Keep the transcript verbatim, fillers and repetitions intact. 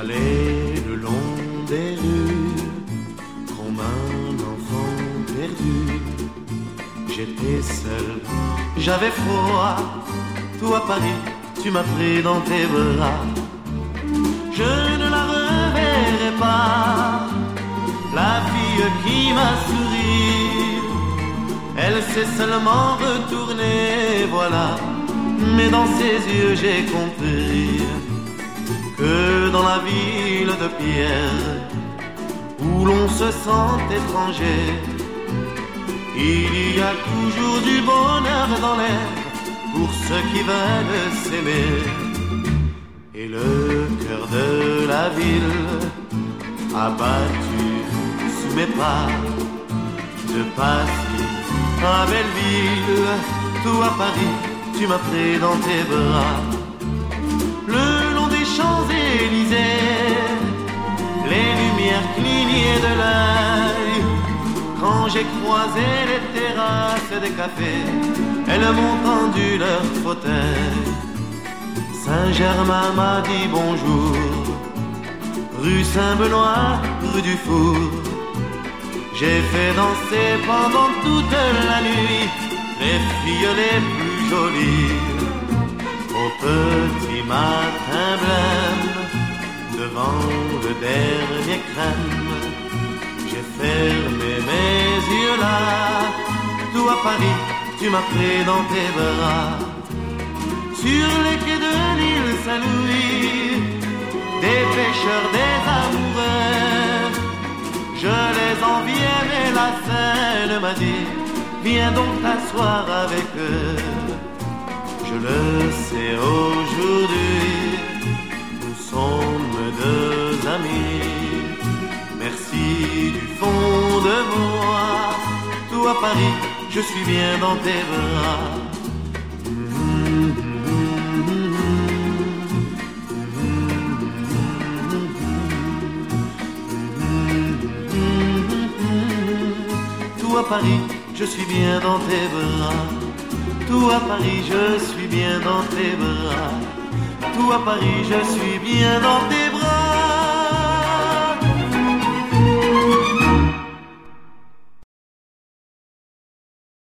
J'allais le long des rues comme un enfant perdu. J'étais seul, j'avais froid. Toi Paris, tu m'as pris dans tes bras. Je ne la reverrai pas, la fille qui m'a souri. Elle s'est seulement retournée, voilà. Mais dans ses yeux j'ai compris que dans la ville de pierre, où l'on se sent étranger, il y a toujours du bonheur dans l'air pour ceux qui veulent s'aimer. Et le cœur de la ville a battu sous mes pas, de Passy à Belleville, toi Paris, tu m'as pris dans tes bras. Le long des Champs-Élysées, les lumières clignaient de l'œil. Quand j'ai croisé les terrasses des cafés, elles m'ont tendu leur fauteuil. Saint-Germain m'a dit bonjour, rue Saint-Benoît, rue du Four. J'ai fait danser pendant toute la nuit les filles les plus jolies. Au petit matin blême, devant le dernier crème, j'ai fermé mes yeux là. Toi Paris, tu m'as pris dans tes bras. Sur les quais de l'île Saint-Louis, des pêcheurs, des amoureux, je les enviais, mais la Seine m'a dit viens donc t'asseoir avec eux. Je le sais aujourd'hui, nous sommes deux amis. Merci du fond de moi. Toi Paris, je suis bien dans tes bras. Toi Paris, je suis bien dans tes bras. Toi Paris, je suis bien dans tes bras. Toi Paris, je suis bien dans tes bras.